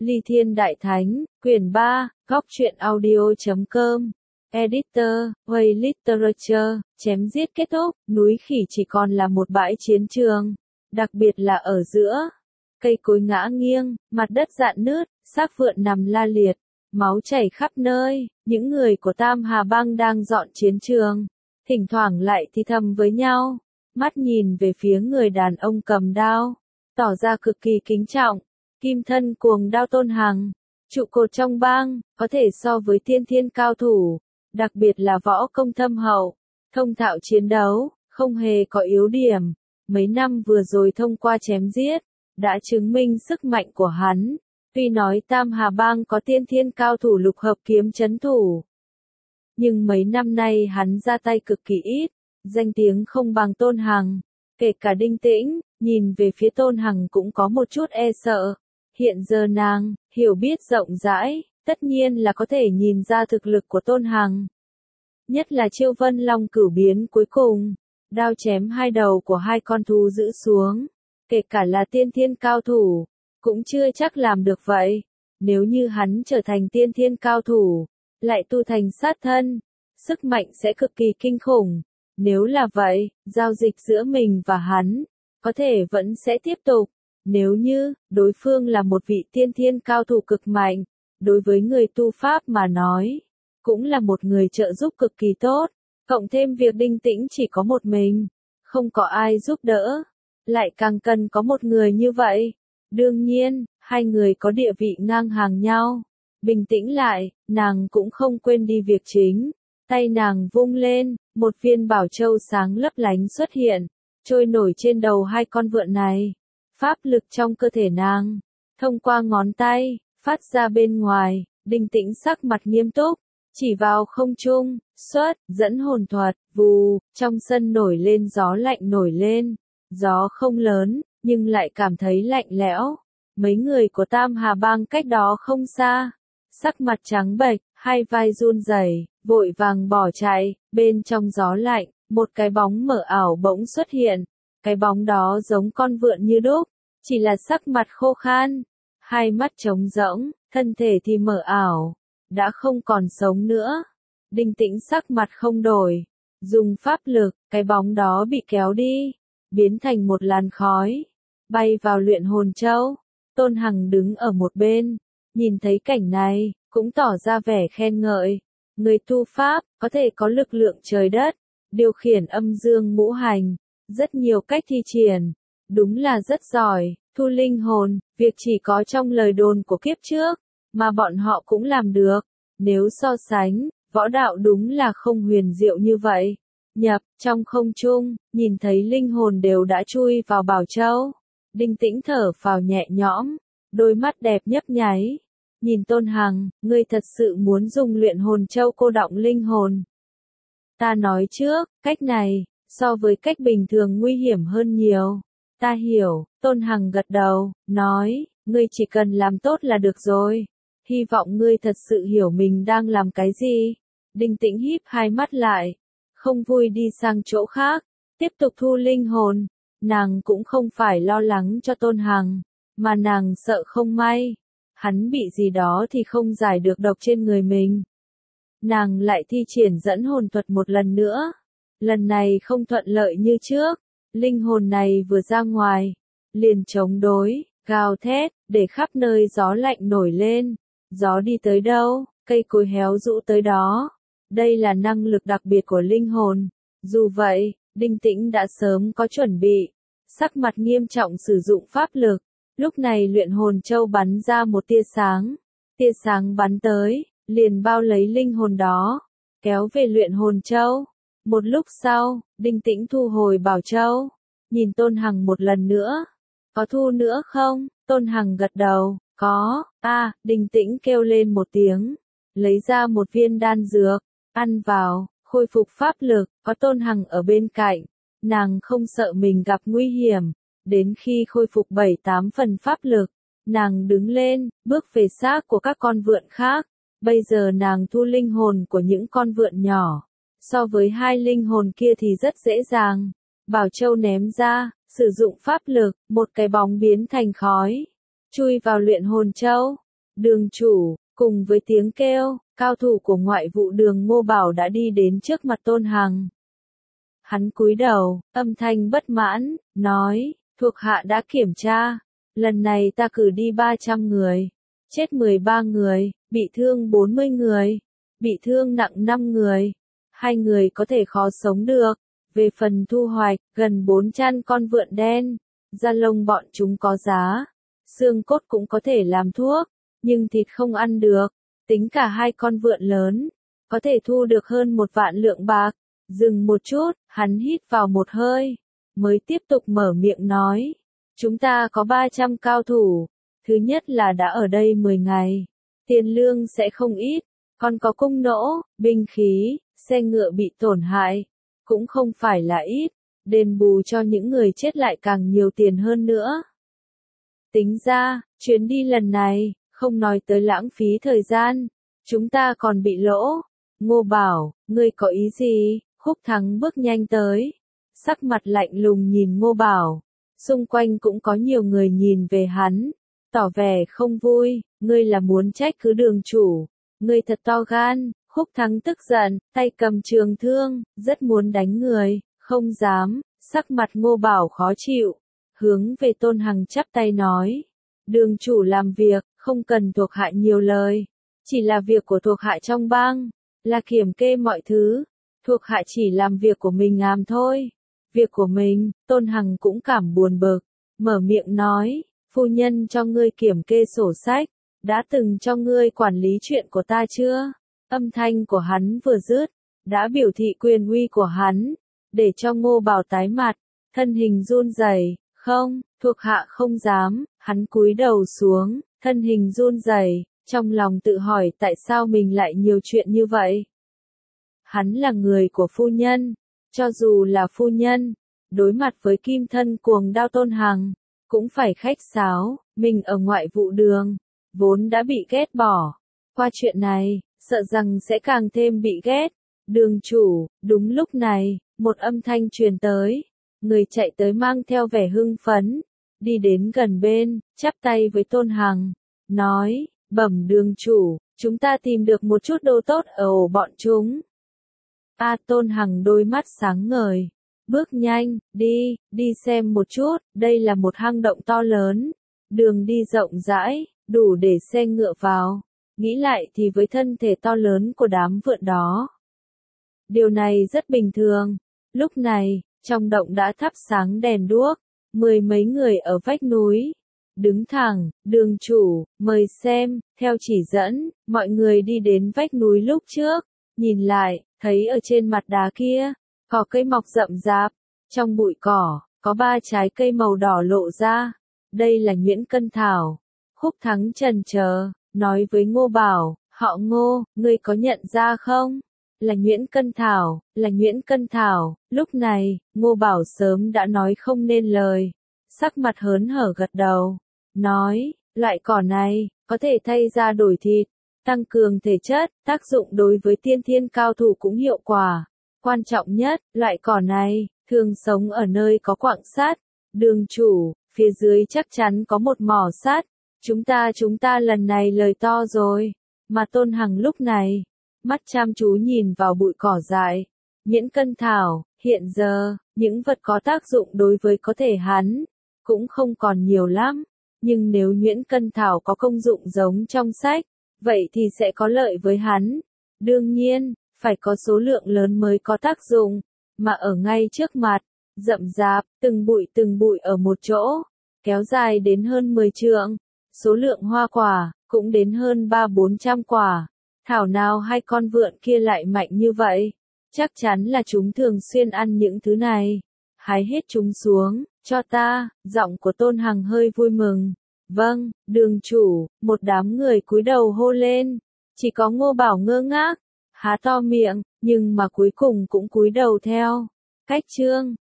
Ly Thiên Đại Thánh, quyển 3, góc truyện audio.com. Editor, Way Literature, chém giết kết thúc, núi khỉ chỉ còn là một bãi chiến trường, đặc biệt là ở giữa. Cây cối ngã nghiêng, mặt đất rạn nứt, xác vượn nằm la liệt, máu chảy khắp nơi, những người của Tam Hà Bang đang dọn chiến trường, thỉnh thoảng lại thì thầm với nhau, mắt nhìn về phía người đàn ông cầm đao, tỏ ra cực kỳ kính trọng. Kim thân cuồng đao Tôn Hằng, trụ cột trong bang, có thể so với tiên thiên cao thủ, đặc biệt là võ công thâm hậu, thông thạo chiến đấu, không hề có yếu điểm. Mấy năm vừa rồi thông qua chém giết, đã chứng minh sức mạnh của hắn. Tuy nói Tam Hà Bang có tiên thiên cao thủ lục hợp kiếm chấn thủ, nhưng mấy năm nay hắn ra tay cực kỳ ít, danh tiếng không bằng Tôn Hằng. Kể cả Đinh Tĩnh, nhìn về phía Tôn Hằng cũng có một chút e sợ. Hiện giờ nàng, hiểu biết rộng rãi, tất nhiên là có thể nhìn ra thực lực của Tôn Hằng. Nhất là chiêu Vân Long cửu biến cuối cùng, đao chém hai đầu của hai con thú giữ xuống. Kể cả là tiên thiên cao thủ, cũng chưa chắc làm được vậy. Nếu như hắn trở thành tiên thiên cao thủ, lại tu thành sát thân, sức mạnh sẽ cực kỳ kinh khủng. Nếu là vậy, giao dịch giữa mình và hắn, có thể vẫn sẽ tiếp tục. Nếu như, đối phương là một vị tiên thiên cao thủ cực mạnh, đối với người tu pháp mà nói, cũng là một người trợ giúp cực kỳ tốt, cộng thêm việc Đinh Tĩnh chỉ có một mình, không có ai giúp đỡ, lại càng cần có một người như vậy. Đương nhiên, hai người có địa vị ngang hàng nhau. Bình tĩnh lại, nàng cũng không quên đi việc chính, tay nàng vung lên, một viên bảo châu sáng lấp lánh xuất hiện, trôi nổi trên đầu hai con vượn này. Pháp lực trong cơ thể nàng, thông qua ngón tay, phát ra bên ngoài. Đinh Tĩnh sắc mặt nghiêm túc, chỉ vào không trung, xuất, dẫn hồn thuật, vù, trong sân nổi lên gió lạnh nổi lên. Gió không lớn, nhưng lại cảm thấy lạnh lẽo. Mấy người của Tam Hà Bang cách đó không xa, sắc mặt trắng bệch, hai vai run rẩy, vội vàng bỏ chạy. Bên trong gió lạnh, một cái bóng mờ ảo bỗng xuất hiện. Cái bóng đó giống con vượn như đúc, chỉ là sắc mặt khô khan, hai mắt trống rỗng, thân thể thì mờ ảo, đã không còn sống nữa. Đinh Tĩnh sắc mặt không đổi, dùng pháp lực, cái bóng đó bị kéo đi, biến thành một làn khói, bay vào luyện hồn châu. Tôn Hằng đứng ở một bên, nhìn thấy cảnh này, cũng tỏ ra vẻ khen ngợi. Người tu pháp, có thể có lực lượng trời đất, điều khiển âm dương ngũ hành, rất nhiều cách thi triển, đúng là rất giỏi. Thu linh hồn, việc chỉ có trong lời đồn của kiếp trước, mà bọn họ cũng làm được. Nếu so sánh, võ đạo đúng là không huyền diệu như vậy. Nhập, trong không trung, nhìn thấy linh hồn đều đã chui vào bảo châu. Đinh Tĩnh thở phào nhẹ nhõm, đôi mắt đẹp nhấp nháy. Nhìn Tôn Hằng, ngươi thật sự muốn dùng luyện hồn châu cô đọng linh hồn. Ta nói trước, cách này, so với cách bình thường nguy hiểm hơn nhiều. Ta hiểu, Tôn Hằng gật đầu, nói, ngươi chỉ cần làm tốt là được rồi. Hy vọng ngươi thật sự hiểu mình đang làm cái gì. Đinh Tĩnh híp hai mắt lại, không vui đi sang chỗ khác, tiếp tục thu linh hồn. Nàng cũng không phải lo lắng cho Tôn Hằng, mà nàng sợ không may, hắn bị gì đó thì không giải được độc trên người mình. Nàng lại thi triển dẫn hồn thuật một lần nữa. Lần này không thuận lợi như trước. Linh hồn này vừa ra ngoài, liền chống đối, gào thét, để khắp nơi gió lạnh nổi lên. Gió đi tới đâu, cây cối héo rũ tới đó. Đây là năng lực đặc biệt của linh hồn. Dù vậy, Đinh Tĩnh đã sớm có chuẩn bị, sắc mặt nghiêm trọng sử dụng pháp lực. Lúc này luyện hồn châu bắn ra một tia sáng bắn tới, liền bao lấy linh hồn đó, kéo về luyện hồn châu. Một lúc sau, Đinh Tĩnh thu hồi bảo châu, nhìn Tôn Hằng một lần nữa. Có thu nữa không? Tôn Hằng gật đầu, có. Đinh Tĩnh kêu lên một tiếng, lấy ra một viên đan dược, ăn vào, khôi phục pháp lực. Có Tôn Hằng ở bên cạnh, nàng không sợ mình gặp nguy hiểm. Đến khi khôi phục 7-8 phần pháp lực, nàng đứng lên, bước về xác của các con vượn khác. Bây giờ nàng thu linh hồn của những con vượn nhỏ. So với hai linh hồn kia thì rất dễ dàng. Bảo châu ném ra, sử dụng pháp lực, một cái bóng biến thành khói, chui vào luyện hồn châu. Đường chủ, cùng với tiếng kêu, cao thủ của ngoại vụ đường Ngô Bảo đã đi đến trước mặt Tôn Hằng. Hắn cúi đầu, âm thanh bất mãn, nói, thuộc hạ đã kiểm tra, lần này ta cử đi 300 người, chết 13 người, bị thương 40 người, bị thương nặng 5 người, 2 người có thể khó sống được. Về phần thu hoạch, gần 400 con vượn đen, da lông bọn chúng có giá, xương cốt cũng có thể làm thuốc, nhưng thịt không ăn được, tính cả 2 con vượn lớn, có thể thu được hơn 1 vạn lượng bạc. Dừng một chút, hắn hít vào một hơi, mới tiếp tục mở miệng nói, chúng ta có 300 cao thủ, thứ nhất là đã ở đây 10 ngày, tiền lương sẽ không ít, còn có cung nỗ, binh khí, xe ngựa bị tổn hại, cũng không phải là ít, đền bù cho những người chết lại càng nhiều tiền hơn nữa. Tính ra, chuyến đi lần này, không nói tới lãng phí thời gian, chúng ta còn bị lỗ. Ngô Bảo, ngươi có ý gì? Khúc Thắng bước nhanh tới, sắc mặt lạnh lùng nhìn Ngô Bảo, xung quanh cũng có nhiều người nhìn về hắn, tỏ vẻ không vui, ngươi là muốn trách cứ đường chủ, ngươi thật to gan. Khúc Thắng tức giận, tay cầm trường thương, rất muốn đánh người, không dám, sắc mặt Ngô Bảo khó chịu, hướng về Tôn Hằng chắp tay nói, đường chủ làm việc, không cần thuộc hạ nhiều lời, chỉ là việc của thuộc hạ trong bang, là kiểm kê mọi thứ, thuộc hạ chỉ làm việc của mình làm thôi, việc của mình. Tôn Hằng cũng cảm buồn bực, mở miệng nói, phu nhân cho ngươi kiểm kê sổ sách, đã từng cho ngươi quản lý chuyện của ta chưa? Âm thanh của hắn vừa dứt, đã biểu thị quyền uy của hắn, để cho Ngô Bảo tái mặt, thân hình run rẩy, không, thuộc hạ không dám, hắn cúi đầu xuống, thân hình run rẩy, trong lòng tự hỏi tại sao mình lại nhiều chuyện như vậy. Hắn là người của phu nhân, cho dù là phu nhân, đối mặt với kim thân cuồng đao Tôn Hằng, cũng phải khách sáo, mình ở ngoại vụ đường, vốn đã bị ghét bỏ, qua chuyện này, sợ rằng sẽ càng thêm bị ghét. Đường chủ, đúng lúc này, một âm thanh truyền tới, người chạy tới mang theo vẻ hưng phấn, đi đến gần bên, chắp tay với Tôn Hằng, nói, bẩm đường chủ, chúng ta tìm được một chút đồ tốt ở ổ bọn chúng. Tôn Hằng đôi mắt sáng ngời, bước nhanh, đi xem một chút, đây là một hang động to lớn, đường đi rộng rãi, đủ để xe ngựa vào. Nghĩ lại thì với thân thể to lớn của đám vượn đó, điều này rất bình thường. Lúc này, trong động đã thắp sáng đèn đuốc, 10 mấy người ở vách núi, đứng thẳng, đường chủ, mời xem, theo chỉ dẫn, mọi người đi đến vách núi lúc trước, nhìn lại, thấy ở trên mặt đá kia, có cây mọc rậm rạp, trong bụi cỏ, có 3 trái cây màu đỏ lộ ra, đây là nhuyễn cân thảo. Khúc Thắng chần chờ, nói với Ngô Bảo, họ Ngô, ngươi có nhận ra không? Là nhuyễn cân thảo, là nhuyễn cân thảo. Lúc này, Ngô Bảo sớm đã nói không nên lời, sắc mặt hớn hở gật đầu, nói, loại cỏ này, có thể thay da đổi thịt, tăng cường thể chất, tác dụng đối với tiên thiên cao thủ cũng hiệu quả. Quan trọng nhất, loại cỏ này, thường sống ở nơi có quặng sắt. Đường chủ, phía dưới chắc chắn có một mỏ sắt. Chúng ta lần này lời to rồi. Mà Tôn Hằng lúc này, mắt chăm chú nhìn vào bụi cỏ dại. Nhuyễn cân thảo, hiện giờ, những vật có tác dụng đối với có thể hắn, cũng không còn nhiều lắm. Nhưng nếu nhuyễn cân thảo có công dụng giống trong sách, vậy thì sẽ có lợi với hắn. Đương nhiên, phải có số lượng lớn mới có tác dụng, mà ở ngay trước mặt, rậm rạp, từng bụi ở một chỗ, kéo dài đến hơn 10 trượng. Số lượng hoa quả, cũng đến hơn 300-400 quả. Thảo nào 2 con vượn kia lại mạnh như vậy? Chắc chắn là chúng thường xuyên ăn những thứ này. Hái hết chúng xuống, cho ta. Giọng của Tôn Hằng hơi vui mừng. Vâng, đường chủ. Một đám người cúi đầu hô lên. Chỉ có Ngô Bảo ngơ ngác, há to miệng, nhưng mà cuối cùng cũng cúi đầu theo. Cách chương